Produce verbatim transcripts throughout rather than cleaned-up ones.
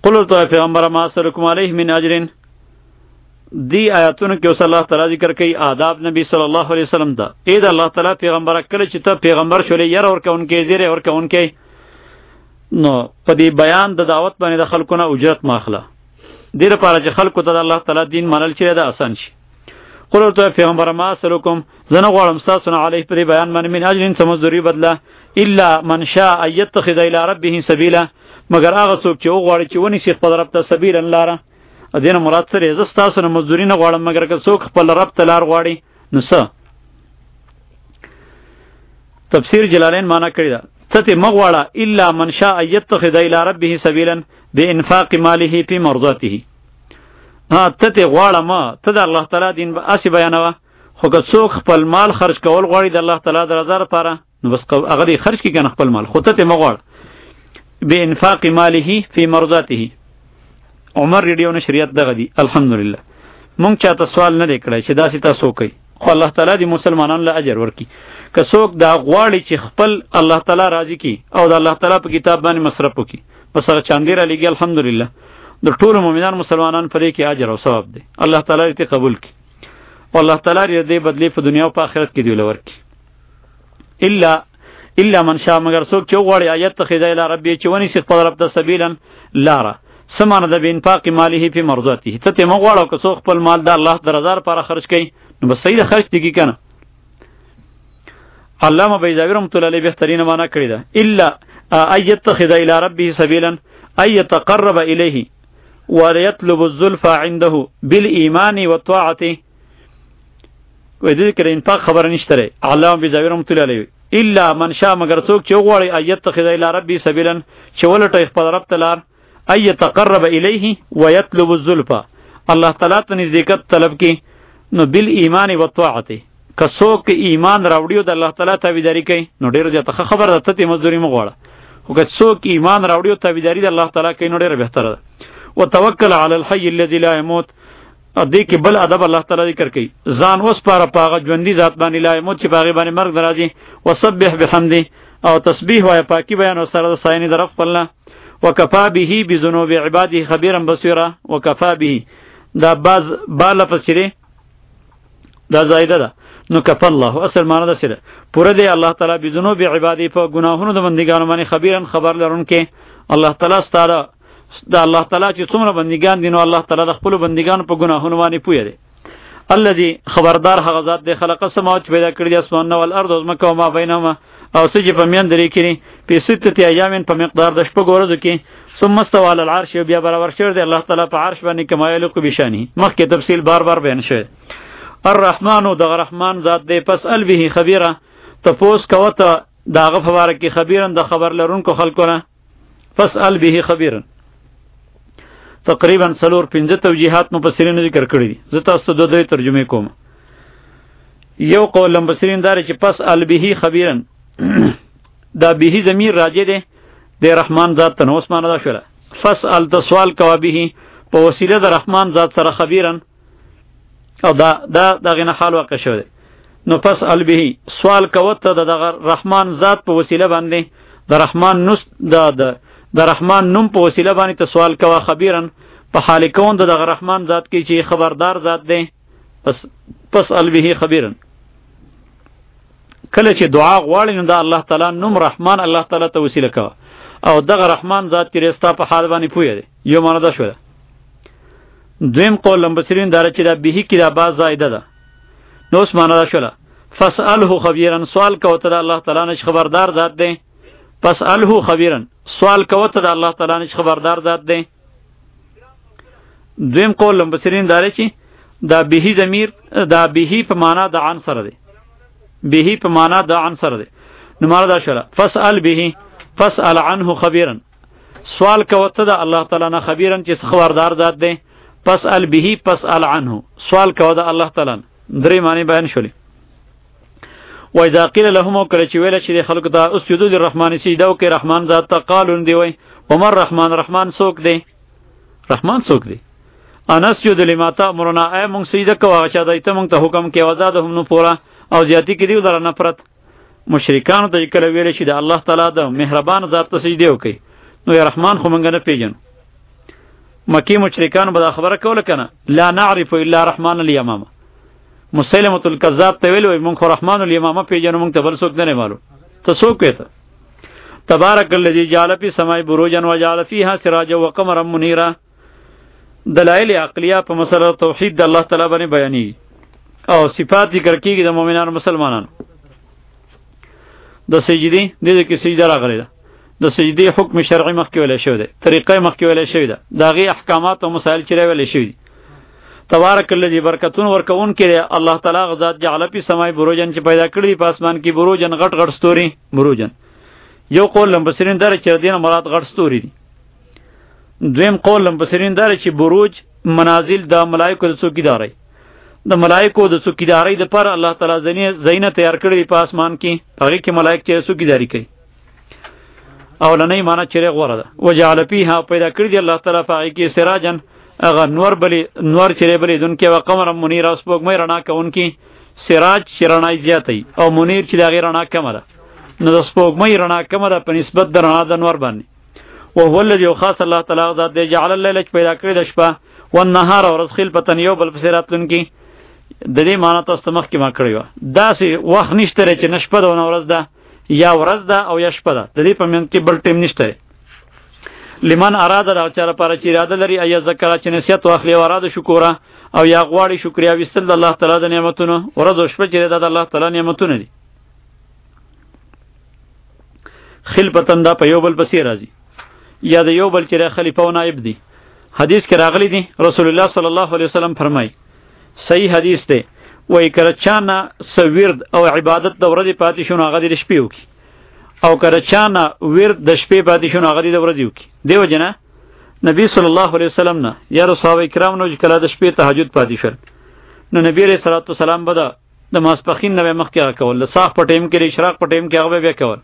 قل تو پیغمبر ما سلکم علیه من اجرین دی آیاتونو کې اوس الله تعالی ذکر کوي آداب نبی صلی الله علیه وسلم ته. اې د الله تعالی پیغمبر کله چې ته پیغمبر شولې ير اور کونکې زیره اور کونکې نو په دې بیان د دعوت باندې د خلکو نه اجرت ماخله دې لپاره چې خلکو ته د الله تعالی دین منل چې دا آسان شي. قل تو پیغمبر ما سلکم زنه غواړم تاسو نه علیه په دې بیان باندې من اجرین سمزوري بدله الا من شاء يتخذ الى ربه سبیلا مگر هغه څوک چې وغواړي چې ونی شي خپل رب ته سبیلا لاره. دینه مراد سره ز تاسو نه مزدوري نه غواړم مگر که څوک خپل رب ته لار غواړي نو څه. تفسیر جلالین معنا کړی دا ته مغواړه الا من شاء يتخذ الى ربه سبيلا بانفاق ماله في مرضاته. ها ته غواړه ما ته د الله تعالی دین به اسی بیانوه خو که څوک خپل مال خرج کول غواړي د الله تعالی د رضا لپاره نو بس هغه دې خرج کړي کنه خپل مال خو ته مغواړه بانفاق ماله في مرضاته. عمر ریډیو نشریات دغه دی الحمدلله. مونږ چاته سوال نه وکړای چې داسې تاسو کوي خو الله تعالی دې مسلمانانو له اجر ورکړي. که څوک دا غواړي چې خپل الله تعالی راضي کړي او د الله تعالی په کتاب باندې مصرف وکړي پس هغه چاندې را لګي الحمدلله د ټولو مؤمنان مسلمانان په دې کې اجر او ثواب دی. الله تعالی دې قبول کړي او الله تعالی دې بدلی په دنیا او په آخرت کې دی ورکړي. الا الا من شاء مگر څوک چې غواړي آیت تخذ الى ربی چې ونی سي خپل رب ته سبیلا لاره سمانه د بینفاق ماله په مرضاته. ته ته مغواړو که څوک خپل مال د الله د رضا لپاره خرج کړي نو بس صحیح خرج دیږي کنه. علامه بیضاوی رحمۃ اللہ علیہ بهترین معنا کړی دا الا ایتخذ الى ربه سبیلا ای يتقرب الیه ويطلب الزلفى عنده بالایمان والطاعه. وې دې کې انفاق خبر نشته. علامه بیضاوی رحمۃ اللہ علیہ الا من شاء مگر څوک چې غواړي ایتخذ الى ربه سبیلا چې ولټي خپل رب ته لار ای يتقرب الیه ويطلب الزلفى الله تعالی ته نزدېکت طلب کی نو بالایمان والطاعه. که څوک ایمان راوړي او د الله تعالی تابعداري کوي نو ډېر زیاته خبره ده ته مزدوري مغواړه. خو که څوک ایمان راوړي او تابعداري د الله تعالی کوي نو ډېر بهتره ده. وتوکل علی الحي الذي لا يموت. دې کې بل ادب الله تعالی ذکر کوي ځان اوس پاره پاغه ژوندۍ ذات باندې لا يموت چې باغی باندې مرګ ناراضي. وسبح بحمده او تسبیح وای پاکي بیان او سره د ساینې درف پلنه. وکفا به بذنوب عباده خبيرا بصيرا. وکفا به دا باز بالا فسره دا زائده ده نو کفا الله اصل معنی ده سره پوره دی الله تعالی بذنوب عباده په گناهونو د بندګانو باندې خبيرا خبر لرونکي. الله تعالی ستاره دا الله تعالی چې څومره بندګان دي نو الله تعالی د خپل بندګانو په گناهونو باندې پوهه دی. الذي خبردار هغه ذات دی خلق السماوات پیدا کړی د اسمان او الارض او مکه او ما بینهما او سجه په میان درې کړي په سته ایامین په مقدار د شپږ ورځو کې ثم استوى على العرش بیا برابر شوی دی الله تعالی په عرش باندې کمایل کو بشانی. مخکې تفصیل بار بار بیان شوی. الرحمن دغه رحمان ذات دی پس ال به خبيره تپوس کوته داغه فوارق کی خبيرن د خبر لرونکو خلقونه پس ال به خبيرن. تقریبا څلور پنځه توجیهات مفسرین ذکر کړی دي. زه تاسو ته دوه ترجمه کوم. یو قول مفسرین دار چې پس ال به خبيرن دا به ضمیر راجع دی د رحمان ذات ته نو اسمانه دا شوله. فسأل د سوال کوا به په وسیله د رحمان ذات سره خبيرن او دا دا دغه نه حال واقع شوه. نو فسأل به سوال کوته د رحمان ذات په وسیله باندې د رحمان نس د د رحمان نوم په وسیله باندې ته سوال کوا خبيرن په حال کون د رحمان ذات کې چې خبردار ذات دی. پس فسأل به خبيرن کله چې دعا غواړي نو دا الله تعالی نوم رحمان الله تعالی ته وسیله کوا او دغه رحمان ذات چې رستا په حال باندې پوهه دی. یو معنا دا شوه. دویم قول لمبسرین داره چې دا به کې دا باز زائده ده نو اس معنا دا شوه. فسأله خبيرا سوال کوته د الله تعالی نش خبردار ذات دی. فسأله خبيرا سوال کوته د الله تعالی نش خبردار ذات دی. دویم قول لمبسرین داره چې دا به ضمیر دا به په معنا د عن سره دی. به په معنا د عن سره دی نو معنا دا شوه. فسأل به فسأل عنه خبيرا سوال کوته د الله تعالی نه خبيرا چې خبردار ذات دی. فسأل به فسأل عنه سوال کوته د الله تعالی درې معنی بیان شولې. و اذا قيل لهم کله چې ویل چې خلق ته اسجدوا للرحمن سجده وکړي رحمان ذات ته قالون دی وای عمر رحمان رحمان څوک دی؟ رحمان څوک دی؟ انسجد لما تأمرنا ای مونږ سجده کوو چې دایته مونږ ته حکم کې وزادهم نو پورا او زیاتی کې دی در نفرت. مشرکان ته کله ویل چې د الله تعالی د مهربان ذات ته سجده وکړي نو یا رحمان خو مونږ نه پیژنو. مکی مشرکان به خبره کوله کنه لا نعرف الا رحمان الیمامه. مسلمة الکذاب ته ویل وای مونږ خو رحمان الیمامه پیژنو، مونږ ته بل څوک نه معلوم. ته څوک وته؟ تبارک الذی جعل فی السماء بروجا وجعل فیها سراجا وقمرا منیرا. دلائل عقلیه په مسله توحید د الله تعالی باندې بیانې او صفات ذکر کیږي د مؤمنانو مسلمانانو. د سجدي د دې کې سجده راغلی ده، د سجدي حکم شرعي مخکې ویل شوی دی، طریقې مخکې ویل شوی ده، داغي احکامات او مسائل چې ویل شوی دي. تبارک الذی برکتون ورکون کړي الله تعالی غزاد جعل فی السماء بروجن چې پیدا کړی په اسمان کې بروجن غټ غټ ستوري. بروجن یو قول لمبسرین دار چې دینه مراد غټ ستوري دي. دویم قول لمبسرین دار چې بروج منازل د ملائکه د څوکیداري د ملائکه د څوکیداري د پر الله تعالی زینه زینه تیار کړی په اسمان کې، هغه کې ملائکه چې څوکیداری کوي. او لنی معنی چې غوړه ده وجعل فیها پیدا کړی دی الله تعالی په کې سراجن اغه نور بلی نور چره بلی دن کې وقمر منیر اوس پوګ مې رڼا کوونکی سراج شرنای زیاتې او منیر چې دا غیر رڼا کمه ده نو د سپوږ مې رڼا کمه ده په نسبت د رڼا د نور باندې. او هو الذی خاص الله تعالی ذات دی جعل الليل پیدا کړی د شپه او النهار او رزخیل پتن یو بل فسراتن کې د دې معنی تاسو مخ کې ما کړی و. دا سي وخت نشته چې نشپه ده او ورځ ده یا ورځ ده او یا شپه ده، د دې په من کې بل ټیم نشته. لمن اراده دا چاره لپاره چې اراده لري ایا ذکر چې نصیحت واخلي او اراده شکر او یا غواړي شکریا وستل الله تعالی د نعمتونو ورځ او شپه چې د الله تعالی نعمتونه دي. خلفتن دا په یو بل پسې راځي یا د یو بل چې خلیفہ او نائب دي. حدیث کې راغلی دی رسول الله صلی الله علیه وسلم فرمای صحیح حدیث دی وای کړه چانه سویرد او عبادت د ورځې پاتې شونه هغه د شپې وکي او کړه چانه ورد د شپې پاتې شونه هغه د ورځې وکي. دیو جنا نبی صلی الله علیه وسلم نه یا رسول کرام نو چې کله د شپې تهجد پاتې شول نو نبی علیہ الصلوۃ والسلام بدا د ماسپخین نه مخکې کول، د صاح په ټیم کې اشراق په ټیم کې هغه بیا کول.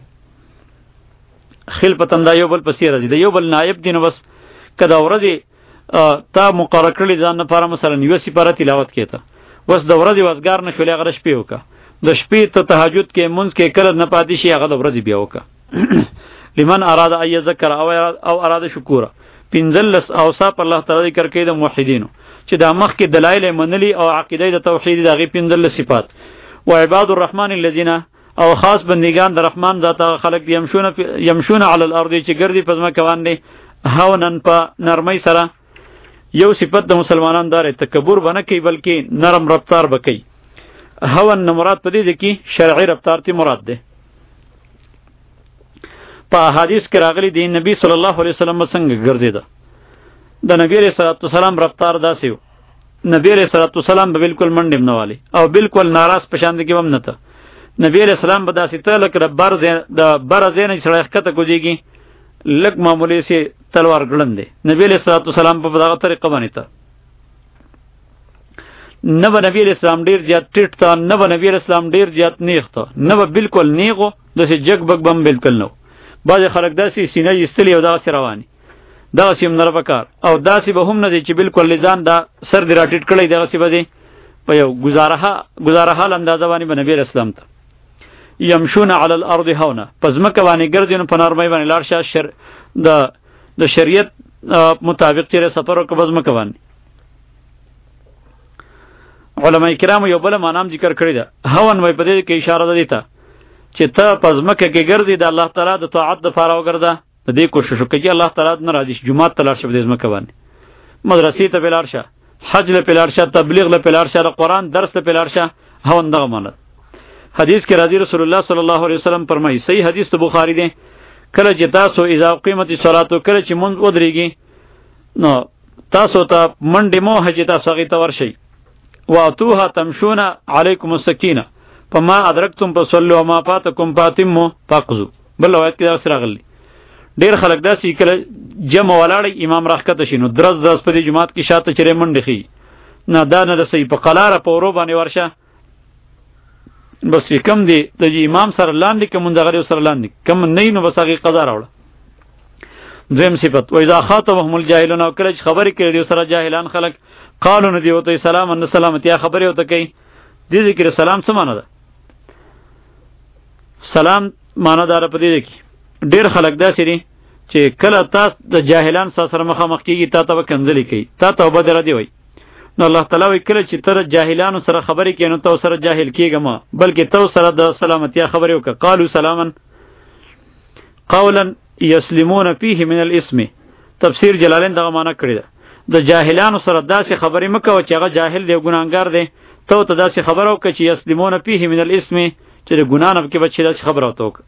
خل پتن دا یو بل پسې راځي د یو بل نائب دین بس کدا ورځې تا مقرره کړی ځان لپاره مثلا یو سپاره تلاوت کیته وس د ورځې وزګار نشولې هغه شپې وکا د شپې ته تهجد کې منځ کې کله نه پاتې شي هغه د ورځې بیا وکا. لمن اراد ای ذکر او او اراد شکر پنځلس اوصاف الله تعالی ذکر کړي د موحدینو چې دا مخ کې دلایل منلی او عقیده د توحید دغه پنځلس صفات. و عباد الرحمن الذين او خاص بندگان د رحمان ذات خلق یمشون یمشون علی الارض چې ګرځي پزما کوان دي هاونن په نرمۍ سره. یو صفت د مسلمانان دار تکبر بنه کوي بلکې نرم رفتار بکي. هون مراد پدې دي کې شرعي رفتار تی مراد ده. په حدیث کې راغلي دی نبی صلی الله علیه وسلم څنګه ګرځیدا د نبی علیہ الصلوۃ والسلام رفتار داسې و. نبی علیہ الصلوۃ والسلام به بالکل منډم نه والی او بالکل ناراض پشان کې هم نه ته. نبی علیہ السلام به داسې ته لکه بر د بر زین سره حقیقت کوجیږي لک معمولی سي تلوار ګړند دی. نبی علیہ الصلوۃ والسلام په دغه طریقه باندې ته نه به نبی علیہ السلام ډیر زیات ټیټ ته نه به نبی علیہ السلام ډیر زیات نیغ ته نه به بالکل نیغو داسې جګ بګ بم بالکل نو. بعض خلک داسې سینې یستلی او داسې رواني داسې هم نه پکار او داسې به هم نه دی چې بالکل لزان دا سر دی راټیټ کړی داسې به دی په یو گزاره گزاره حال اندازه باندې به نبی علیہ السلام ته یمشون علی الارض هونا پس مکه باندې ګرځي په نرمۍ باندې لاړ شه شر د د شریعت مطابق چې سفر وکړ پس مکه باندې. علماء کرام یو بل معنی ذکر کړی ده هون وای په دې کې اشاره ده دیته چې ته پس مکه کې ګرځي د الله تعالی د طاعت د فارغ وګرځه د دې کوشش وکړي الله تعالی نه راضي شي. جمعه ته لاړ شه د مکه باندې، مدرسې ته لاړ شه، حج له لاړ شه، تبلیغ له لاړ شه، قرآن درس له لاړ شه. هون دغه معنی حدیث کې راځي رسول الله صلی الله علیه وسلم فرمایي صحیح حدیث ته بخاری دی کله چې تاسو اذا قیمت الصلاه کله چې مونږ ودرېږي نو تاسو ته منډه مو حج تاسو غي ته ورشي واتوها تمشون علیکم السکینه فما ادرکتم فصلوا وما فاتکم فاتموا فقضوا. بل روایت کې دا سره غلي ډیر خلک داسې کله جمع ولاړی امام راکته شي نو درز درز په دې جماعت کې شاته چره منډه خي نه دا نه رسي په قلاره په ورو باندې ورشه بس کم دی د امام سره لاندې کوم دغه سره لاندې کم نه نو بس هغه قضا راوړه. دویم صفت و اذا خاطبهم الجاهلون او کله خبرې کړي دی سره جاهلان خلک قالو ندی وته سلام ان سلامتی خبرې وته کوي دې ذکر سلام څه معنی ده؟ سلام معنی دار په دې کې ډیر خلک داسې دي چې کله تاسو د جاهلان سره مخامخ کیږي تا ته کنځلې کوي تا ته بدر دی وای نو الله تعالی وی کله چې تر جاهلانو سره خبرې کوي نو تو سره جاهل کیږم بلکې تو سره د سلامتی خبرې وکړه قالو سلاما قولا یسلمون فيه من الاسم تفسیر جلالین دغه معنی کړی ده د جاهلانو سره داسې خبرې مکو چې هغه جاهل دی ګناګار دی تو ته داسې خبرو کوي چې یسلمون فيه من الاسم چې د ګنا نه کې بچی داسې خبره وته وک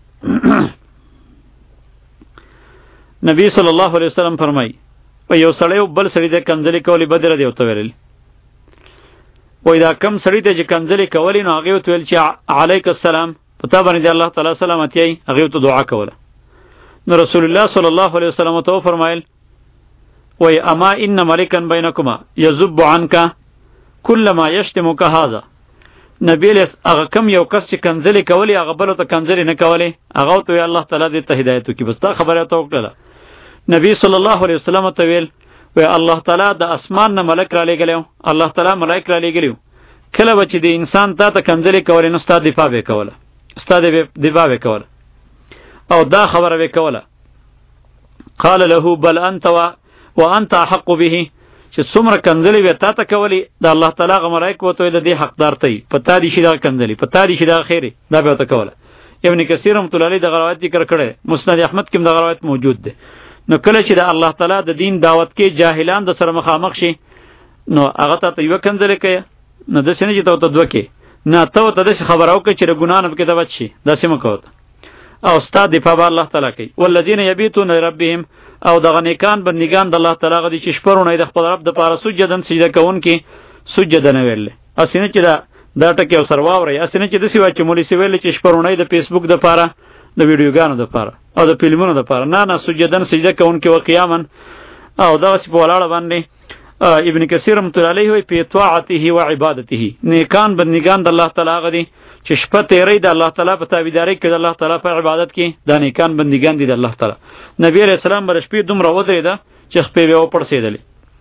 نبی صلی الله علیه وسلم فرمای په یو سړی بل سړی د کنځلې کولې بدر دی وته ویل وای دا کم سړی ته چې کنځلې کولې نو هغه وته ویل چې علیک السلام پتا باندې الله تعالی سلامتی ای هغه ته دعا کوله نو رسول الله صلی الله علیه وسلم ته فرمایل وای اما ان ملکا بینکما یذب عنک کل ما یشتمک هذا نبی له هغه کم یو کس چې کنځلې کولې هغه بل ته کنځلې نه کولې هغه ته الله تعالی دې ته هدایت وکړي بس تا خبره ته وکړه نبی صلی الله علیه وسلم ته ویل و الله تعالی د اسمان نه ملک را لګلو الله تعالی ملائک را لګلو کله بچ دی انسان ته ته کنځلې کولې نو ستاسو دفاع وکوله ستاسو دفاع وکوله او دا خبره وکوله قال له بل انت و وانت حق به چې څومره کنځلې وې تا ته کولې د الله تعالی غ ملائک وته د دې حقدار ته پتا دي شي دا کنځلې پتا دي شي دا خیره دا به ته کوله ابن کثیر رحمۃ اللہ علیہ د روایت ذکر کړي مسند احمد کې د روایت موجود ده نو کله چې د الله تعالی د دین دعوت کې جاهلان د سره مخامخ شي نو هغه ته یو کنځلې کوي نو د سینې چې ته دوه کې نه ته ته د خبر او کې چې ګنا نه کې د بچي د سیمه کوته او استاد دفاع الله تعالی کوي والذین یبیتون ربهم او دغه نیکان بندگان د الله تعالی غدي چې شپرونه د خپل رب د پاره سجدن سجده کوون کې سجده نه ویل اسینه چې دا دا ټکی او سرواوري اسینه چې د سی واچ مولوی سی ویل چې شپرونه د فیسبوک د پاره د ویډیوګانو د پاره او د فلمونو د پاره نه نه سجدن سجده کوون کې وقیامن او دا سی په ولاړه باندې ابن کثیر رحمۃ اللہ علیہ وی په طاعته و عبادته نیکان بندگان د الله تعالی غدي چې شپه تیرې د الله تعالی په تابعداري کې د الله تعالی په عبادت کې د نیکان بندگان دي د الله تعالی نبی علیہ السلام بر شپې دومره ودرېده چې خپې به وپړسېدلې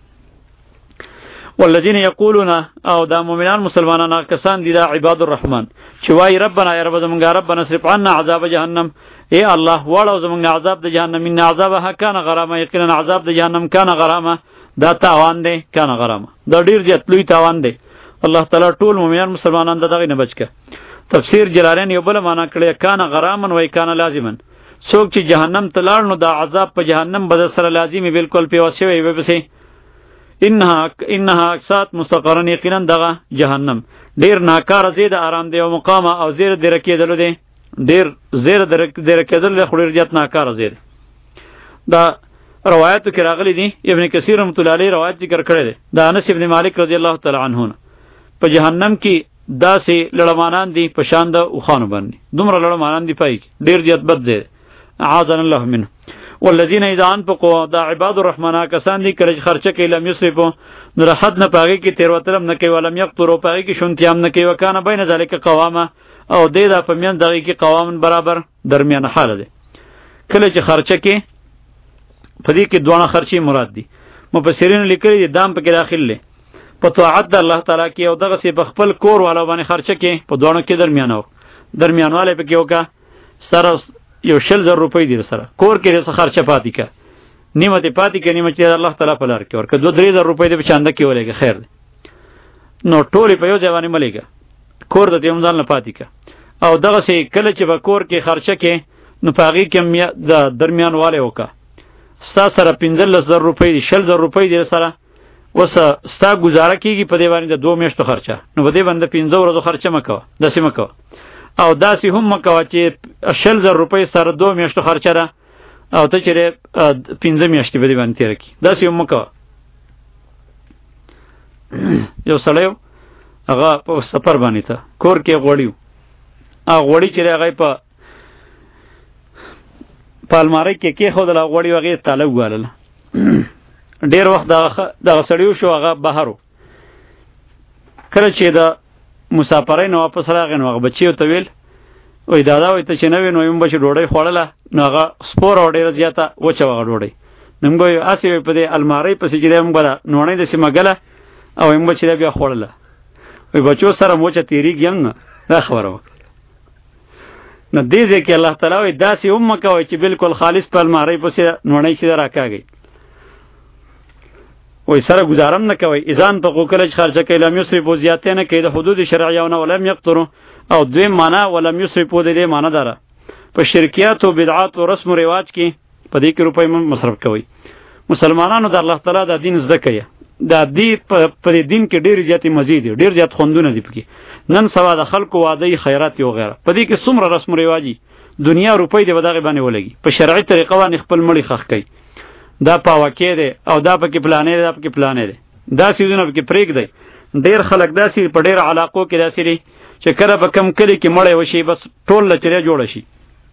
والذین یقولون او دا مؤمنان مسلمانان کسان دي د عباد الرحمن چې وای ربنا یا رب زمونږ ربنا اصرف عنا عذاب جهنم ای الله واړو زمونږ عذاب د جهنم ان عذابها کان غرامه یقینا عذاب د جهنم کان غرامه دا تاوان دی کان غرامه دا ډیر زیات لوی تاوان دی الله تعالی ټول مؤمنان مسلمانان دغه نه بچکه تفسیر جلالین یو بل معنا کړی کان غرامن وای کان لازمن څوک چې جهنم ته لاړ نو دا عذاب په جهنم به سره لازمي بالکل پیوسه وي به پسې انها انها اکسات مستقرن یقینا دغه جهنم ډیر ناکار زید آرام دی او مقام او زیر درکېدل دی ډیر زیر درکېدل خو ډیر جات ناکار زید دا روایتو کې راغلي دي ابن کثیر رحمۃ اللہ علیہ روایت ذکر کړی دی دا انس ابن مالک رضی الله تعالی عنہ په جهنم کې داسې لړمانان دي په شان د اوخانو باندې دومره لړمانان دي پای ډیر زیات بد دي اعاذنا الله منه والذین اذا انفقوا دا عباد الرحمن کسان دي کله خرچه کوي لم یسرفوا نو حد نه پاږي کې تیر وترم نه کوي ولم یقتروا پاږي کې شونتیام نه کوي وکانه بین ذلک قوامه او دې دا په میان دغه کې قوام برابر درمیان حال دي کله چې خرچه کوي په دې کې دوه خرچي مراد دي مفسرین لیکلي دي دام په کې داخل لې په طاعت د الله تعالی کې او دغه سی په خپل کور والا باندې خرچه کې په دوه کې درمیانو درمیانواله په کې وکا سره یو شل زر روپۍ دي سره کور کې څه خرچه پاتې کا نیمه ته پاتې کې نیمه چې الله تعالی په لار کې ورکه دوه درې زر روپۍ دې په چانده کې ولېږي خیر دی نو ټولې په یو ځای باندې ملېږي کور د دې مزال نه پاتې کا او دغه سی کله چې به کور کې خرچه کې نو پاغي کې د درمیانواله وکا ستا سره پنځلس زر روپۍ دي شل زر روپۍ دي سره وسه ستا گزاره کیږي په دې باندې د دوه میاشتو خرچه نو په دې باندې پنځه ورځو خرچه مکوه داسې مکوه او داسې هم مکوه چې شل زر روپۍ سره دوه میاشتو خرچه ده او ته چې پنځه میاشتې په دې باندې تېره کړي داسې هم مکوه یو سړی هغه په سفر باندې ته کور کې غوړي هغه غوړي چې هغه په په الماری کې کېښودل هغه غوړي هغې تاله وګالله ډیر وخت دغه سړیو شو هغه بهرو کله چې د مسافرۍ نه واپس راغی نو هغه بچي ورته ویل وایي دادا وایي ته چې نه وې نو یم به چې ډوډۍ خوړله نو هغه سپوره او ډېره زیاته وچه وه هغه ډوډۍ نو موږ وایو هسې وایي په دې المارۍ پسې چې دی موږ به د نوڼۍ داسې مګله او موږ به چې دی بیا خوړله وایي بچو سره مو وچه تېرېږي هم دا خبره وکړه نو دې ځکه الله تعالی وایي داسې هم مه کوئ چې بالکل خالص په المارۍ پسې نوڼۍ سیده راکاږئ. وای سره گزارم نه کوي اذان په کوکل چې خرچه کوي لم یسرفو زیاتې نه کوي د حدود شرعیه نه ولم یقترو. او دویم معنا ولم یسرفو د دې معنا داره په شرکیات او بدعات او رسم و رواج کې په دې کې روپۍ مصرف کوي. مسلمانانو د الله تعالی د دین زده کوي. دا دې په دې دین کې ډېر زیاتې مزید دي ډېر زیات خوندونه دي پکې. نن سبا د خلکو واده خیرات او غیره په دې کې څومره رسم و رواجي دنیا روپۍ دې ودغه باندې ولګي په شرعي طریقه باندې خپل مړی خخ کوي. دا پاوکې دی او دا پکې پلانې دی دا پکې پلانې دی دا سیزونه پکې پرېږدئ. ډېر خلک داسې په ډېر علاقو کې داسې دي چې کله په کم کلي کې مړی وشي بس ټول لچرې جوړه شي.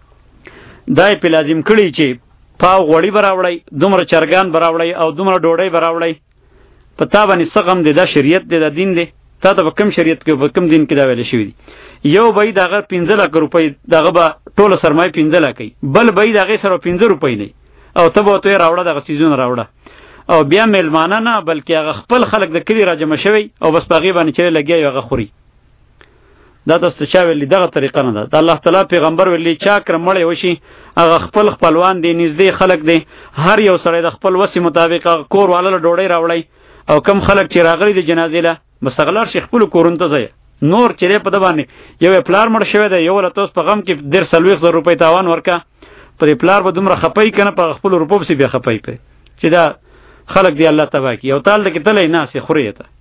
دا یې پې لازم کړي چې پاو غوړي به راوړئ دومره چرګان به راوړئ او دومره ډوډۍ به راوړئ. په تا باندې څه غم دی دا شریعت دی دا دین دی تا ته په کوم شریعت کې په کوم دین کې دا ویل شوي دي. یو به یې د هغه پنځه لکه روپۍ دغه به ټوله سرمایه پنځه لکه وي بل به یې د هغې سره پنځه روپۍ نه او ته به ورته یې راوړه دغه څیزونه راوړه او بیا میلمانه نه بلکې هغه خپل خلک د کلي را جمع شوی او بس په هغې باندې چرې لګیا وي هغه خوري. دا تاسو ته چا ویلي دغه طریقه نه ده. د الله تعالی پیغمبر ویلي چا کره مړی وشي هغه خپل خپلوان دی نږدې خلک دی هر یو سړی د خپل وسې مطابق هغه کور والا له ډوډۍ راوړئ او کم خلک چې راغلي دي جنازې له بس هغه لاړ شي خپلو کورونو ته ځئ. نور چې دی په ده باندې یو یې پلار مړ شوی دی یو له تاسو په غم کې ډېر څلوېښت زره روپۍ تاوان ورکه په دې پلار به دومره خپئ که نه په خپلو روپو پسې بیا خپئ پرې چې دا خلک دی الله تباه کړي. یو تال کې تلی ناست یې خورې ته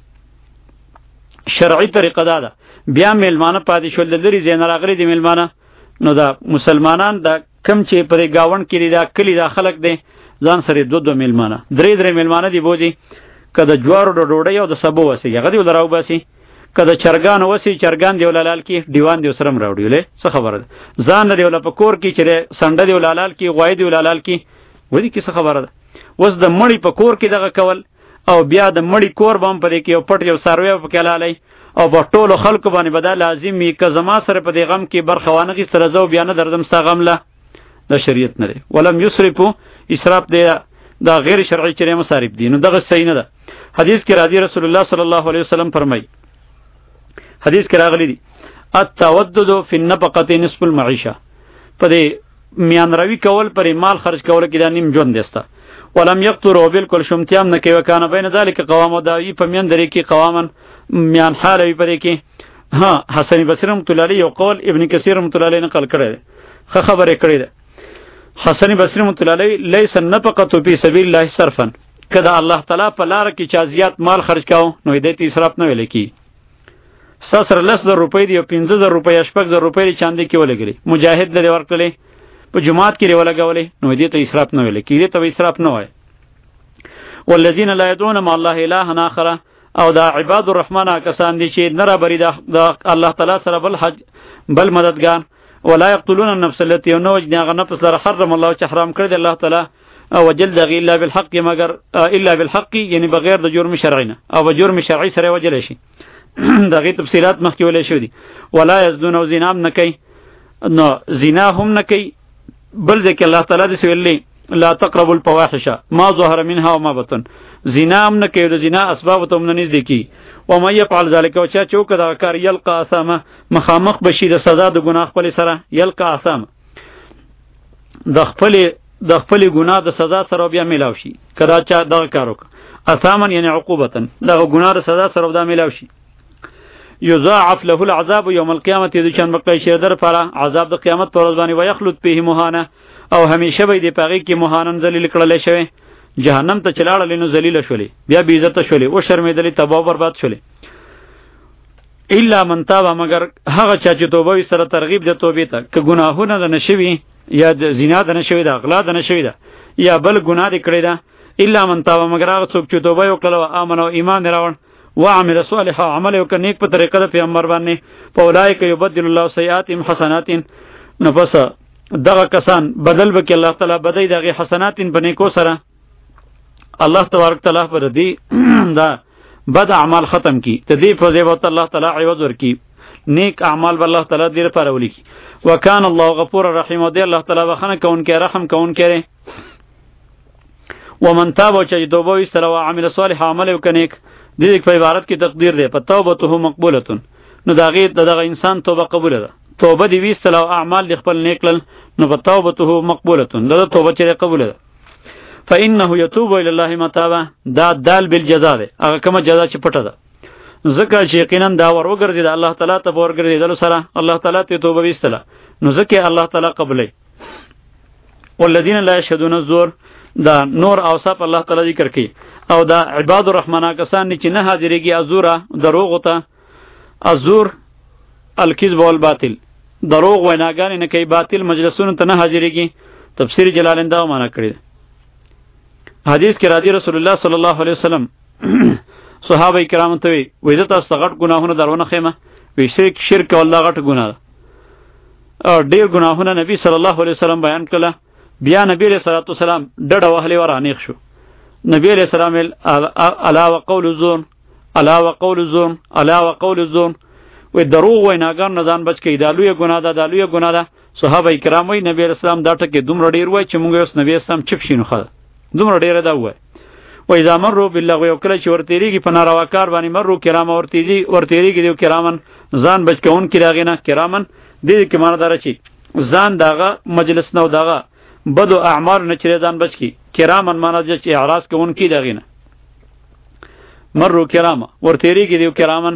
شرعي طریقه دا ده. بیا میلمانه پاتې شول د لرې ځای نه راغلي دي میلمانه نو دا مسلمانان دا کم چې په دې ګاونډ کې دي دا کلي دا خلک دی ځان سره دوه دوه میلمانه درې درې میلمانه دي بوځي که د جوارو د ډوډۍ او د سبو وسي هغه دې ول راوباسي که د چرګانو وسي چرګان دی ولال کې دیوان دی سره راوړي ولې څه خبره ده ځان دی ول په کور کې چې سنډه دی ولال کې غوای دی ولال کې ودی کې څه خبره ده. وس د مړی په کور کې دغه کول او بیا د مړی کور بم پرې کې یو پټ یو سروي په کې لاله او په ټولو خلکو باندې بدل لازم می که زما سره په دې غم کې برخه وانغي سره زو بیا نه دردم ستا غم له د شریعت نه دی. ولم یسرفو اسراف دی دا غیر شرعي چره مصارف دي نو دغه صحیح نه ده. حدیث کې راځي رسول الله صلی الله علیه وسلم فرمایي حدیث کې راغلی دی التودد فی النفقه نصف المعیشه په دې میان روی کول پر مال خرج کول کې دا نیم ژوند دیسته. ولم یقتروا بالکل شمتیام نه کوي وکانه بین ذلک قوام او دای په میان درې کې قوامن میان حال وي پرې کې. ها حسن بصری رحمۃ اللہ علیہ یو قول ابن کثیر رحمۃ اللہ علیہ نقل کړی خه خبره کړی ده. حسن بصری رحمۃ اللہ علیہ لیس النفقه فی سبیل الله صرفا کدا الله تعالی په لار کې چا زیات مال خرج کاو نو دې ته اسراف نه ویل کی. ساسر لس زر روپۍ دی او پنځه زر روپۍ شپږ زر روپۍ چاندې کې ولګلې مجاهد لري ورکړلې په جماعت کې ولګولې نو دې ته اسراف نه ویل کی. دې ته اسراف نه وای. والذین لا يدعون مع الله اله اخر او دا عباد الرحمن کسان دي چې نه رابري د الله تعالی سره بل حج بل مددگار ولا يقتلون النفس التي نوجد هغه نفس لره حرم الله چې حرام کړی دی الله تعالی او وجل دغه الا بالحق مگر الا بالحق یعنی بغیر د جرم شرعي نه او جرم شرعي سره وجل شي دغه تفصيلات مخکې ولې شو دي. ولا يزدون زنا هم نه کوي نو زنا هم نه کوي بل ځکه الله تعالی دې ویلي لا تقربوا الفواحش ما ظهر منها وما بطن زنا هم نه کوي د زنا اسباب ته هم نه نږدې کی او مې يفعل ذلك او چا چوک دا کار یلقا اسامه مخامخ بشي د سزا د ګناه خپل سره یلقا اسامه د خپل د خپل ګناه د سزا سره بیا ملاو شي کدا چا دا کار وک اسامن یعنی عقوبتا دا ګناه د سزا سره دا ملاو شي. یضاعف له العذاب یوم القیامه د چن بقای شه در پر عذاب د قیامت پر ورځ باندې ويخلد به مهانه او همیشه به دی پاغي کې مهانن ذلیل کړل شوی جهنم ته چلاړل نو ذلیل شولې بیا بی عزت شولې او شرمېدلې تباہ برباد شولې. الا من تاب مگر هغه چا چې توبه سره ترغیب د توبې ته ک ګناهونه د نشوي یا د زنا د نشوي د اغلا د نشوي ده یا بل ګناه د کړی ده. الا من تاب مگر هغه څوک چې توبه وکړه او امن او ایمان راوړ وعمل صالحا عمل وکړ نیک په طریقه د پیغمبر باندې فاولئک یبدل الله سیئاتهم حسنات نو پس دغه کسان بدل وکړي الله تعالی بدای دغه حسنات په نیکو سره الله تبارک تعالی پر دی دا بد اعمال ختم کی تدی په زیبت الله تعالی عوض ورکی نیک اعمال الله تعالی دې لپاره ولیکي. وکانه الله غفور رحیم دی الله تعالی بخنه کون کې رحم کون کې. ومن تاب او چې توبه وکړي او عمل صالح عمل وکړي د دې په عبارت کې تقدیر دی په توبته مقبوله نو دا غي دغه انسان توبه قبول ده توبه دی ویستل او اعمال دی خپل نیکلل نو فتوبته مقبوله دا توبه چې قبول ده. فانه یتوب الی الله متابا دا دال بالجزاء ده هغه کومه جزا چې پټه ده ځکه چې یقینا دا ور وګرځي د الله تعالی ته ورګرځي دل سره الله تعالی ته توبه ویستله نو ځکه الله تعالی قبلې. والذین لا یشهدون الزور دا نور اوصاف الله تعالی ذکر کوي او دا عباد الرحمن کسان چې نه حاضرېږي ازوره دروغ ته ازور الکذب والباطل دروغ ویناګان نه کوي باطل مجلسونو ته نه حاضرېږي. تفسیر جلالین دا معنا کړی حدیث کې راځي رسول الله صلی الله علیه وسلم صحابه کرام ته وی وې د تاسو غټ ګناهونه درونه خېمه وی شرک شرک والله غټ ګناه او ډیر ګناهونه نبی صلی الله علیه وسلم بیان کړه. بیا نبی علیہ الصلوۃ والسلام ډډه وهلې ورانیخ شو. نبی علیہ السلام الا وقول الزور الا وقول الزور الا وقول الزور وې دروغ ویناګان نه ځان بچ کې دالوی ګناه ده دالوی ګناه ده. صحابه کرام وی نبی علیہ السلام دا ټکه دومره ډیر وای چې موږ اوس نبی اسلام چپ شینو خله دومره ډیر دا وای. و اذا مروا باللغو یو کله چې ورتیریږي په ناروا کار باندې مرو کرام ورتیږي ورتیریږي دیو کرامن ځان بچ کون کی راغینه کرامن دې کې معنی دار چی ځان داغه مجلس نو داغه بدو اعمال نه چره ځان بچ کی کرامن معنی چې اعراض کون کی راغینه مرو کرام ورتیریږي دیو کرامن.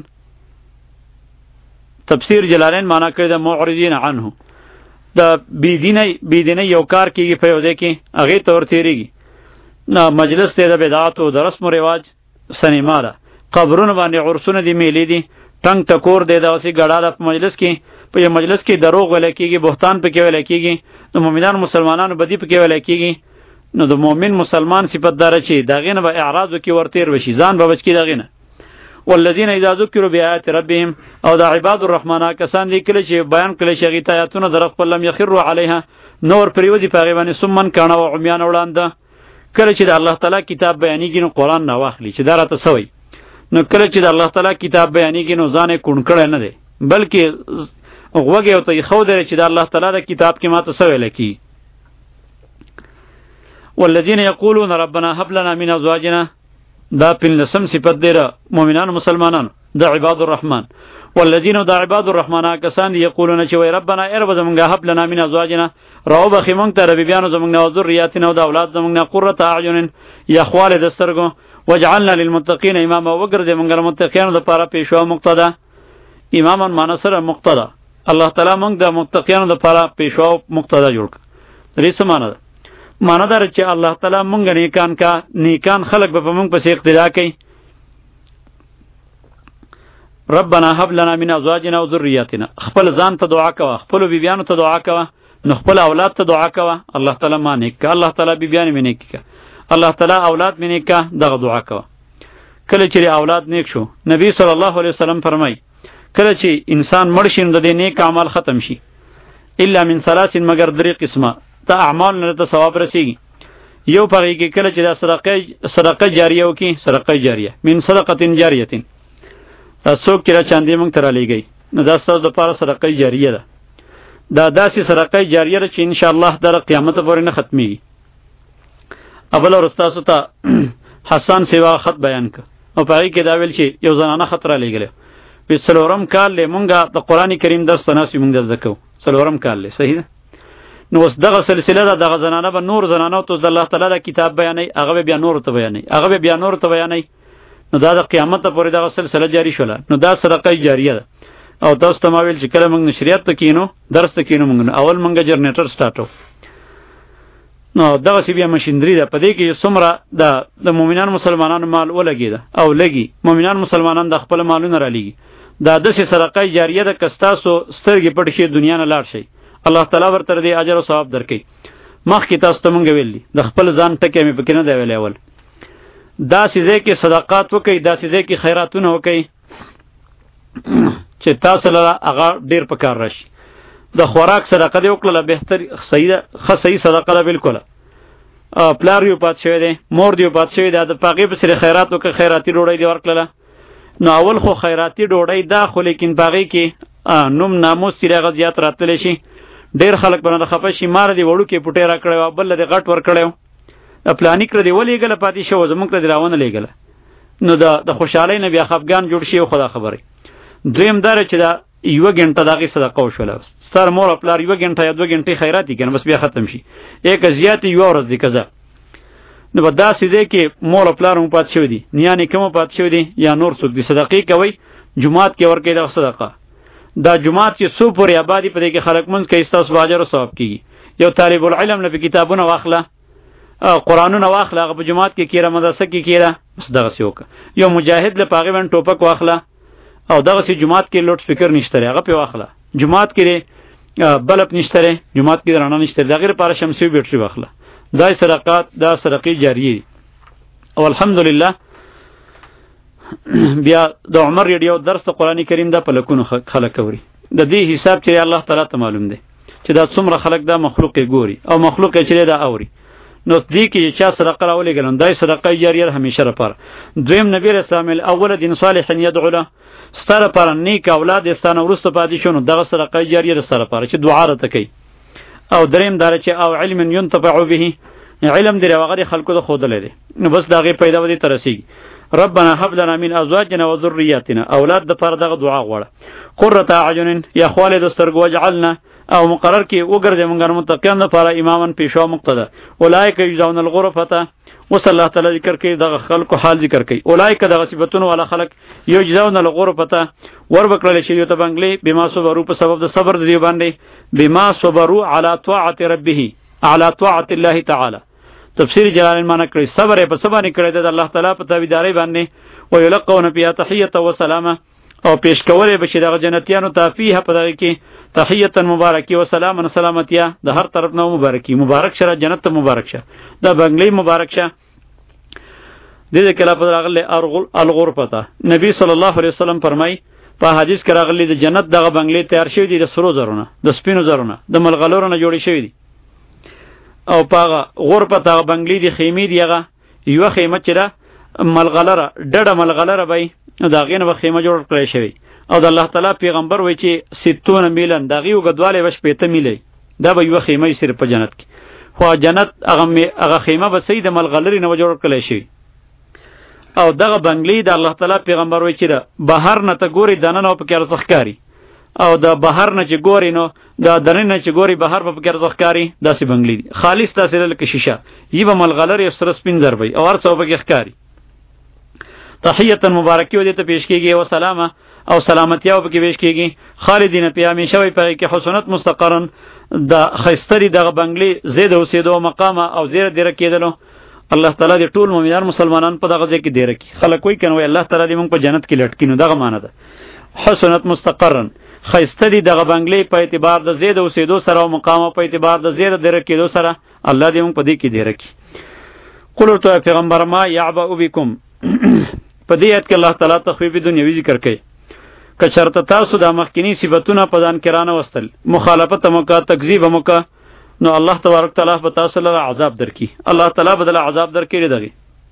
تفسیر جلالین معنی کړی د معرضین عنه د بی دیني بی دیني یو کار کیږي په یو ځای کې هغه تور تیریږي نه مجلس ته د بدعات او د رسم و رواج سنیما ده قبرونه باندې عرسونه دي میلې دي ټنګ ټکور دی دا اوسې ګډا ده په مجلس کې په یو مجلس کې دروغ ویل کېږي بهتان پکې ویل کېږي د مؤمنانو مسلمانانو بدی پکې ویل کېږي نو د مؤمن مسلمان صفت دار چی داغه نه به اعراض وکي ورتیر وشي ځان به بچ کی داغه نه. والذین اذا ذکروا بآیات ربهم او دا عباد الرحمن کسان دي کله چې بیان کله شي غیت آیاتونه در خپل لم یخروا علیها نور پریوزی پاغه باندې سمن کانه او عمیان وړاندې کله چې د الله تعالی کتاب بیانېږي نو قرآن نه واخلي چې دا راته سوی نو کله چې د الله تعالی کتاب بیانېږي نو ځان یې کون کړی نه دی بلکې غوږ یې ورته ایښو دی چې د الله تعالی د کتاب کې ماته څه ویلی کېږي. والذین یقولون ربنا هب لنا من ازواجنا دا پنځلسم صفت دی د مؤمنانو مسلمانانو د عباد الرحمن. والذین دا عباد الرحمن کسان دی یقولون چې وای ربنا ای رب زمونږه هب لنا من ازواجنا راو بخې مونږ ته ربی بیانو زمونږ نه ذریاتنا او د اولاد زمونږ نه قرة اعین یا خواله د سترګو وجعلنا للمتقین اماما وګرځې مونږ د متقینو لپاره پیشوا مقتدا اماما معنا سره مقتدا الله تعالی مونږ د متقینو لپاره پیشوا مقتدا جوړ کړ. درې سمانه ده معنا دار چې الله تعالی مونږ نیکان کا نیکان خلق به مونږ پسې اقتدا کوي. ربنا هب لنا من ازواجنا وذرياتنا خپل ځان ته دعا کوه خپل بیبیانو ته دعا کوه نو خپل اولاد ته دعا کوه الله تعالی ما نیک کا الله تعالی بیبیان مې نیک کا الله تعالی اولاد مې نیک کا دغه دعا کوه. کله چې اولاد نیک شو نبی صلی الله علیه وسلم فرمای کله چې انسان مړ شي نو د نیک عمل ختم شي الا من ثلاث مگر درې قسمه ته اعمال نه ته ثواب رسیږي. یو پرې کې کله چې د صدقه صدقه جاریه وکي صدقه جاریه من صدقه جاریه څوک چې را چاندې مونږ ته را لېږئ نو دا ستاسو دپاره صدقه جاریه ده. دا داسې صدقه جاریه ده چې انشاءالله دا د قیامته پورې نه ختمیږي. اول ور ستاسو ته حسان سیوا خط بیان که او په هغې کې دا ویل چې یو زنانه خط را لېږلی وی څلورم کال دی مونږ د قرآن کریم درس ته ناست وي مونږ د زده کوو څلورم کال دی صحیح ده. نو اوس دغه سلسله ده دغه زنانه به نور زنانو ته د الله تعالی د کتاب بیانوي هغه به بیا نورو ته بیانوي هغه به بیا نورو ته بیانوي نو دا د قیامت پورې دغه سلسله جاری شوله نو دا صدقه جاریه ده. او تاسو ته ما ویل چې کله موږ نشریات ته کینو درس ته کینو موږ اول موږ جنریټر سٹارټو نو دغه سی بیا ماشینری ده په دې کې څومره د د مؤمنانو مسلمانانو مال ولګیده او لګي مؤمنان مسلمانان د خپل مالونه را لګي دا د صدقه جاریه ده کستاسو سترګې پټ شي دنیا نه لاړ شي الله تعالی ورته دې اجر او ثواب درکړي. مخکې تاسو ته موږ ویل دي د خپل ځان ټکې مې پکې نه دی ویلی اول دا سیزه کې صدقات وکي دا سیزه کې خیراتونه وکي چې تاسو لپاره هغه ډیر پکار راشي. د خوراک صدقه دی وکړه بهتر صحیح ده خه صحیح صدقه ده بالکل. پلار یو پات شوی دی مور دی پات شوی دی د پاغي په سره خیرات وکړه خیراتی ډوړی دی ورکړه نو اول خو خیراتی ډوړی دا خو لیکن پاغي کې نوم ناموس سره غزيات راتل شي ډیر خلک باندې خپه شي مار دی وړو کې پټه را کړو بل دی غټ ور کړو پلانیک ر دی ولې غل پاتې شو زمونږ ته دراونه لګل نو دا د خوشحالۍ نه بیا خفګان جوړ شي خدا خبره. دویم دار چې دا یو غنټه دغه صدقه وشوله ستر مور خپل یو غنټه یا دوه غنټه خیرات کنه بس بیا ختم شي یک زیات یو ورځ دی کزا نو بدا سیده کې مور خپل مو پات شو دي نیانه کوم پات شو دي یا نور څوک دي صدقې کوي جمعات کې ورکې د صدقه دا جمعات کې سو پورې آبادی په دې کې خلق منځ کې استاس باجر او ثواب کیږي یو طالب العلم نه کتابونه واخله قرآنونه واخله هغه په جمعات کې کیره مدرسه کې کیره بس دغه سی وکړه یو مجاهد له پاغه باندې ټوپک واخله او دغه سی جمعات کې لوټ فکر نشته هغه په واخله جمعات کې بلب نشته جمعات کې رڼا نشته دغه لپاره شمسي بیټری واخله دا صدقات دا صدقې جاریه او الحمدلله بیا د عمر ریډیو درس قرآن کریم دا په لکونو خلک اوري د دې حساب چې الله تعالی ته معلوم دی چې دا څومره خلک دا مخلوق ګوري او مخلوق چې دا اوري نو دې کې چې صدقه راولې ګلن دای صدقه جاریه همیشه لپاره دویم نبی رسول الله اول دین صالح يدعو له ستاره پر نیک اولاد استانه ورسته پاتې شونه دغه صدقه جاریه سره لپاره چې دعا را تکي او دریم دار چې او علم ينتفع به علم دی هغه خلکو ته خود لري نو بس دغه پیدا ودی ترسي ربنا هب لنا من ازواجنا وذرياتنا اولاد د پر دغه دعا غواړه قرة اعین یا خالد استرګو وجعلنا او مقرر کی وګرځي مونږه متقین لپاره امامن پیشوا مقتدا اولایک یجزون الغرفه وصلی الله تعالی ذکر کوي دغه خلکو حال ذکر کوي اولایک دغه صفاتونه والا خلق یجزون الغرفه ور وکړل شي یو ته بنگلي بما صبروا په سبب د صبر دی باندې بما صبروا علی طاعت ربه علی طاعت الله تعالی تفسیر جلالین معنی کړی صبر په سبا نه کړی د الله تعالی په تابعداري باندې او یلقون فیها تحیه و سلامه او پیش کولې بشي د جنتیانو ته فیها په دغه کې تحیه مبارکی و سلام و سلامتیا د هر طرف نو مبارکی مبارک شه جنت ته مبارک شه دا بنگلی مبارک شه د دې کله په راغله الغرفه نبی صلی الله علیه وسلم فرمای په حدیث کې راغلی د جنت دغه بنگلی تیار شوی دی د سرو زرونه د سپینو زرونه د ملغلورو نه جوړی شوی دی او پاغه غرفه تا بنگلی دی خیمه دیغه یو خیمه چره ملغلره ډډه ملغلره بای دا غینه به خیمه جوړ کړی شوی او د الله تعالی پیغمبر وای چې ستون میلن دغه یو غدواله وش پېته میلې دا به یو خیمه صرف په جنت کې خو جنت هغه هغه خیمه به سید ملغلری نه جوړ کړی شوی او دغه بنگلی د الله تعالی پیغمبر وای چې بهر نه ته ګوري دنه نو په کې ارزخکاری او د بهر نه چې ګوري نو د دنه نه چې ګوري بهر په کې ارزخکاری داسې بنگلی دی خالص تاسو لکه شیشه یبه ملغلری سره سپین ضربي او هر څو په کې ښکاری تحیه مبارکی ودې ته پیش کیږي او سلامه او سلامتی او پکې پیش کیږي خالدین په همیشه وي په کې حسنت مستقرن د خیستری دغه بنگلی زید او سیدو مقام او زیر دره کېدلو الله تعالی دې ټول مؤمنان مسلمانان په دغه ځای کې دی رکی خلک وای کنه وای الله تعالی دې موږ په جنت کې لټکینو دغه معنی ده حسنت مستقرن خیستری دغه بنگلی په اعتبار د زید او سیدو سره او مقام په اعتبار د زیر دره کېدو سره الله دې موږ په دې کې دی رکی قل تو پیغمبر ما یعبأ بكم په دې آیت کې الله تعالی تخفیف دنیوي ذکر کوي که چرته تاسو د مخکینی صفاتونه په ځان کې رانه وستل مخالفت موکا تکذیب موکا نو الله تبارک تعالی په تاسو له عذاب درکې الله تعالی بدل عذاب درکې دغه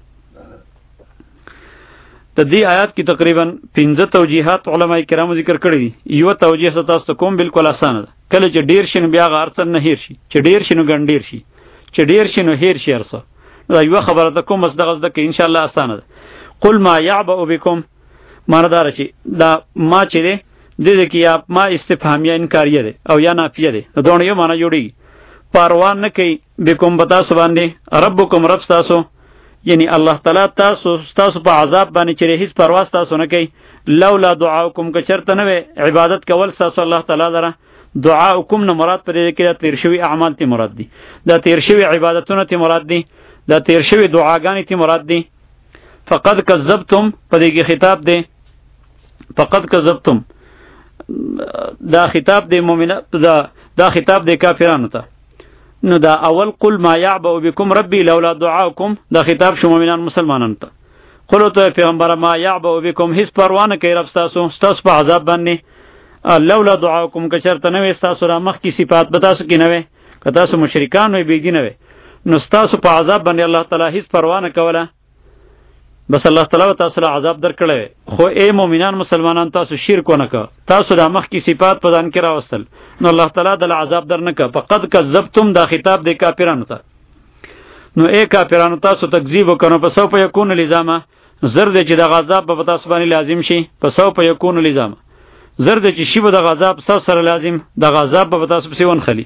د دې آیات کې تقریبا پنځه توجیهات علما کرامو ذکر کړی دي یو توجیه تاسو کوم بالکل اسانه ده کله چې ډیر شنو بیا غارڅن نه هیر شي چې ډیر شنو ګڼ شي چې ډیر شنو هیر شي ارسه دا یو خبره ده کوم مصدق ده کې ان شاء الله اسانه ده قل ما يعبأ بكم ماندار شي دا ما چې ده د دې کې یا ما استفهامیه انکاریه ده او یا نافیه ده دوه یو معنی جوړي پروان نه کوي بكم بتا سو باندې ربکم رب تاسو یعنی الله تعالی تاسو تاسو په عذاب باندې چې هیڅ پرواز تاسو نه کوي لولا دعاءکم که چرته نه عبادت کول تاسو الله تعالی دره دعاءکم نه مراد پرې کې تیر شوی اعمال ته مراد دي دا تیر شوی عبادتونه ته مراد دي دا تیر شوی دعاګانې ته مراد دي فقد کذبتم پدې کې خطاب دی فقد کذبتم دا خطاب دی مؤمنان دا دا خطاب دی کافرانو ته نو دا اول قل ما يعبأ بكم ربي لولا دعاءكم دا خطاب شو مؤمنان مسلمانانو ته قل تو پیغمبر ما يعبأ بكم هیڅ پروا نه کوي رب تاسو تاسو په عذاب باندې لولا دعاءكم که چرته نه وي تاسو را مخ کی صفات به تاسو کې نه وي که تاسو مشرکان وي بيدین وي نو تاسو په عذاب باندې الله تعالی هیڅ پروا نه کوله بس الله تعالی تاسو له عذاب درکړي خو اے مؤمنان مسلمانان تاسو شرک ونه کا تاسو د مخ کی صفات په ځان کې راوستل نو الله تعالی د عذاب درنه کا فقط کذبتم دا خطاب د کافرانو ته نو اے کافرانو تاسو تکذیب وکړو په سو په یکون لزامه زر دې چې د عذاب په تاسو باندې لازم شي په سو په یکون لزامه زرد چې شی به د غذاب سر سره لازم د غذاب به تاسو په سیون خلی.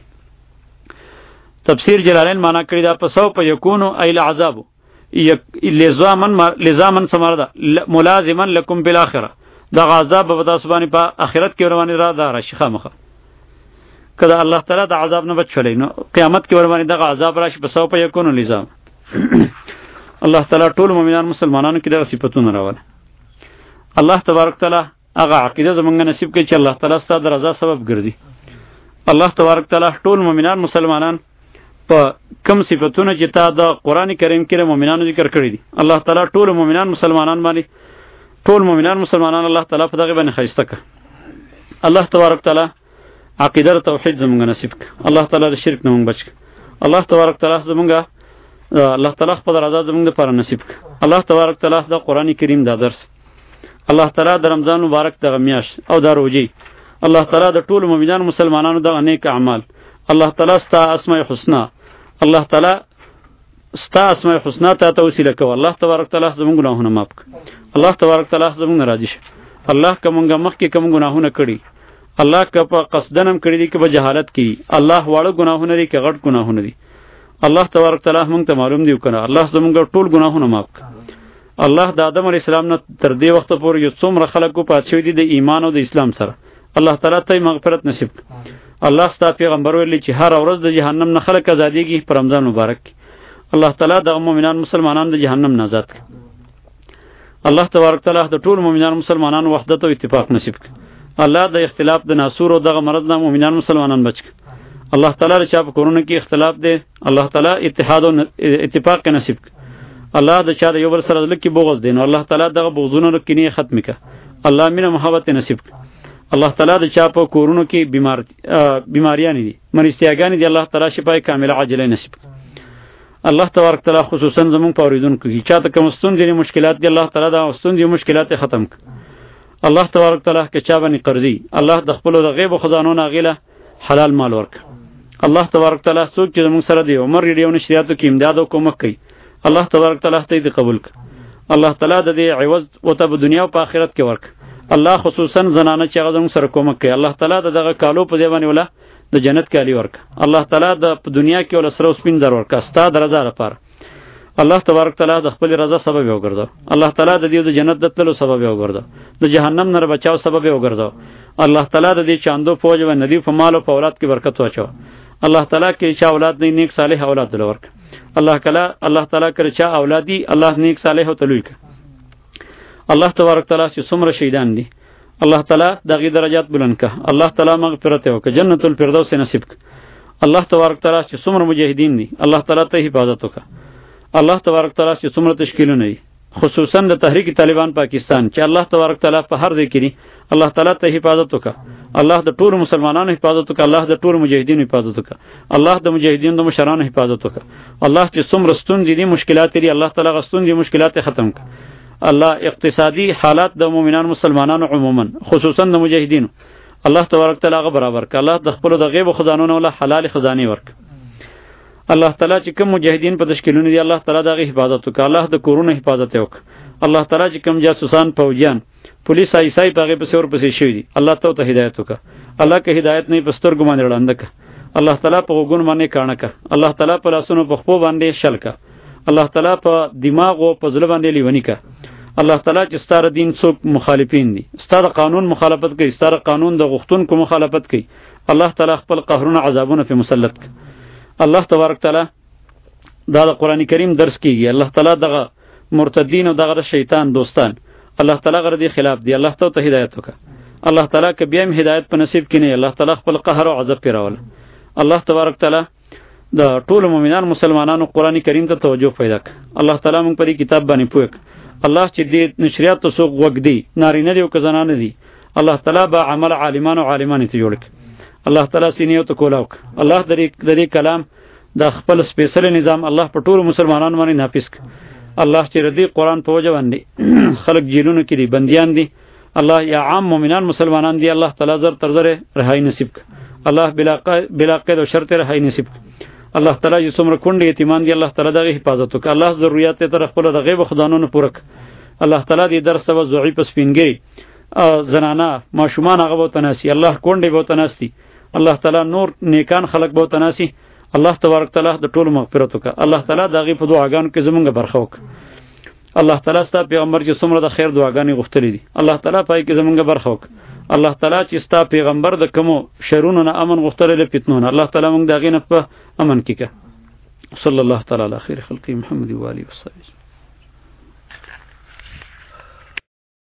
تفسیر جلالین معنا کړی دا په سو په یکونو ایل عذاب لزامن لزامن سمردا ملازما لكم بالاخره دا غذاب به تاسو باندې په آخرت کې ور باندې را دا راشخه مخه کله الله تعالی د عذاب نه بچولې نو قیامت کې ور باندې د عذاب راشي په سو په یکونو لزام. الله تعالی ټول مؤمنان مسلمانانو کې دغه صفاتونه راوړل. الله تبارک تعالی هغه عقیده زمونږ نصیب کړي چې الله تعالی ستاسو د رضا سبب ګرځي. الله تبارک تعالی ټول مؤمنان مسلمانان په کم صفاتونه چې تا د قران کریم کې مؤمنانو ذکر کړی دي الله تعالی ټول مؤمنان مسلمانان باندې ټول مؤمنان مسلمانان الله تعالی په دغه باندې خیسته کړ. الله تبارک تعالی عقیده توحید زمونږ نصیب کړ. الله تعالی د شرک نه مونږ بچ کړ. الله تبارک تعالی زمونږ الله تعالی خپل رضا زمونږ لپاره نصیب کړ. الله تبارک تعالی د قران کریم دا درس الله تعالی د رمضان مبارک دغه میاشت او د روزي الله تعالی د ټول مؤمنان مسلمانانو د نیک اعمال الله تعالی ستا اسماء الحسنا الله تعالی ستا اسماء الحسنا ته توسل کو. الله تبارک تعالی زموږ ګناهونه معاف کړي. الله تبارک تعالی زموږ راضي شه. الله کومګه مخ کې کوم ګناهونه کړي الله که په قصدنم کړی دي که په جهالت کې الله واړه ګناهونه لري که غټ ګناهونه دي الله تبارک تعالی موږ ته معلوم دی کنه الله زموږ ټول ګناهونه معاف کړي. الله د آدم علیه السلام نه تر دې وخت پورې یو څومره خلکو پات شوي دي د ایمان او د اسلام سره الله تعالی ته مغفرت نصیب کړي. الله ستا پیغمبر ویلي چې هر ورځ د جهنم نه خلک آزادېږي په رمضان مبارک کې الله تعالی د مؤمنان مسلمانان د جهنم نه آزاد کړي. الله تبارک تعالی د ټول مؤمنان مسلمانان وحدت او اتفاق نصیب کړي. الله د اختلاف د ناسور او دغه مرض نه مؤمنان مسلمانان بچ کړي. الله تعالی چې په کورونه کې اختلاف دی الله تعالی اتحاد او اتفاق نصیب کړي. الله د چا د یو بل سره لکه بغض دین الله تعالی دغه بغضونه کینې ختم کړي. الله مینه محبت نصیب کړي. الله تعالی د چا په کورونو کې بیمار بیماریان دي مرستیاګان دي الله تعالی شفای کامله عاجله نصیب کړي. الله تبارک تعالی خصوصا زمون پوریدونکو کې چاته کوم ستونزې مشکلات دي الله تعالی دا ستونزې مشکلات ختم کړي. الله تبارک تعالی کې چا باندې قرضې الله د خپل د غیب خزانو نه غیله حلال مال ورک. الله تبارک تعالی څوک چې زمون سره دی عمر ریډیو نشریاتو کې امداد او کومک کوي الله تبارک تعالی ته دې قبول کړي. الله تعالی د دې عوض او ته په دنیا او په آخرت کې ورک. الله خصوصا زنانه چې هغه زموږ سره کومک کوي الله تعالی د دغه کالو په ځای باندې ولا د جنت کالی ورک. الله تعالی د په دنیا کې ول سره سپین در ورک ستا د رضا لپاره الله تبارک تعالی د خپل رضا سبب وګرځاو. الله تعالی د دې د جنت د تلو سبب وګرځاو د جهنم نه بچاو سبب وګرځاو. الله تعالی د دې چاندو فوج و ندی په مال او په اولاد کې برکت واچو. الله تعالی کې چې اولاد نه نیک صالح اولاد ورک. الله کلا الله تعالی کړه چې اولادی الله نیک صالح او تلوي ک. الله تبارک تعالی چې څومره شهیدان دي الله تعالی دغه درجات بلند ک. الله تعالی مغفرت وک جنت الفردوس نصیب ک. الله تبارک تعالی چې څومره مجاهدین دي الله تعالی ته حفاظت وک. الله تبارک تعالی چې څومره تشکیلونه دي خصوصا د تحریک طالبان پاکستان چې الله تبارک تعالی په هر ځای کې دي الله تعالی ته حفاظت وک. الله د ټول مسلمانانو حفاظت وک. الله د ټول مجاهدینو حفاظت وک. الله د مجاهدینو د مشرانو حفاظت وک. الله چې څومره ستونزې دي مشکلات دي الله تعالی غستون دي مشکلات ختم ک. الله اقتصادي حالات د مؤمنان مسلمانانو عموما خصوصا د مجاهدینو الله تبارک تعالی غ برابر ک. الله د خپل د غیب خزانو نه حلال خزانه ورک. الله تعالی چې کوم مجاهدین په تشکیلونه دي الله تعالی دغه حفاظت وک. الله د کورونو حفاظت وک. الله تعالی چې کوم جاسوسان فوجیان پولیس ایسای پاغه په سور پسې شوی دي الله ته ته هدایت وک. الله که هدایت نه پستر ګمان وړاند ک. الله تعالی په وګون باندې کانه ک. الله تعالی په لاسونو په خپو باندې شل ک. الله تعالی په دماغ او په ځل باندې لیونی ک. الله تعالی چې ستاره دین څوک مخالفین دي ستاره قانون مخالفت کوي ستاره قانون د غختون کو مخالفت کوي الله تعالی خپل قهرونه عذابونه په مسلط ک. الله تبارک تعالی دا د قران کریم درس کیږي الله تعالی دغه مرتدین او دغه شیطان دوستان الله تعالی غره دی خلاف دی الله ته هدایت وک. الله تعالی که بیا هم هدایت په نصیب کینی الله تعالی خپل قهر او عذاب پیراول. الله تبارک تعالی د ټول مؤمنان مسلمانانو قران کریم ته توجه پیدا ک. الله تعالی موږ په دې کتاب باندې پوهک. الله چې دې نشریات ته سوق وګ دی نارینه دی او کزنانه دی الله تعالی با عمل عالمان او عالمان ته جوړک. الله تعالی سینیو ته کولاوک. الله درې درې کلام د خپل سپیشل نظام الله په ټول مسلمانانو باندې نافذ ک. الله چې ردی قران په وجه باندې خلق جیلونو کې دي بنديان دي الله یا عام مؤمنان مسلمانان دي الله تعالی زر تر زر رهایی نصیب ک. الله بلا بلا قید او شرط رهایی نصیب ک. الله تعالی چې څومره کونډې یتیمان دي الله تعالی دغه حفاظت وک. الله ضرورت ته خپل د غیب خدانونو پوره ک. الله تعالی دې درس او ضعیف سپینګری زنانا ماشومان هغه به تناسي، الله کونډې به تناسي، الله تعالی نور نیکان خلق به تناسي. الله تبارک تعالی د ټولو مغفرت وکړه. الله تعالی دغه په دعاګانو کې زمونږ برخه وکړه. الله تعالی ستا پیغمبر چې څومره د خیر دعاګانې غوښتلې دي الله تعالی پای کې زمونږ برخه وکړه. الله تعالی چې ستا پیغمبر د کومو شرونو نه امن غوښتلې له فتنو نه الله تعالی موږ د هغې نه په امن کې کړه. صلی الله تعالی علی خیر خلقی محمد و آله و صحبه.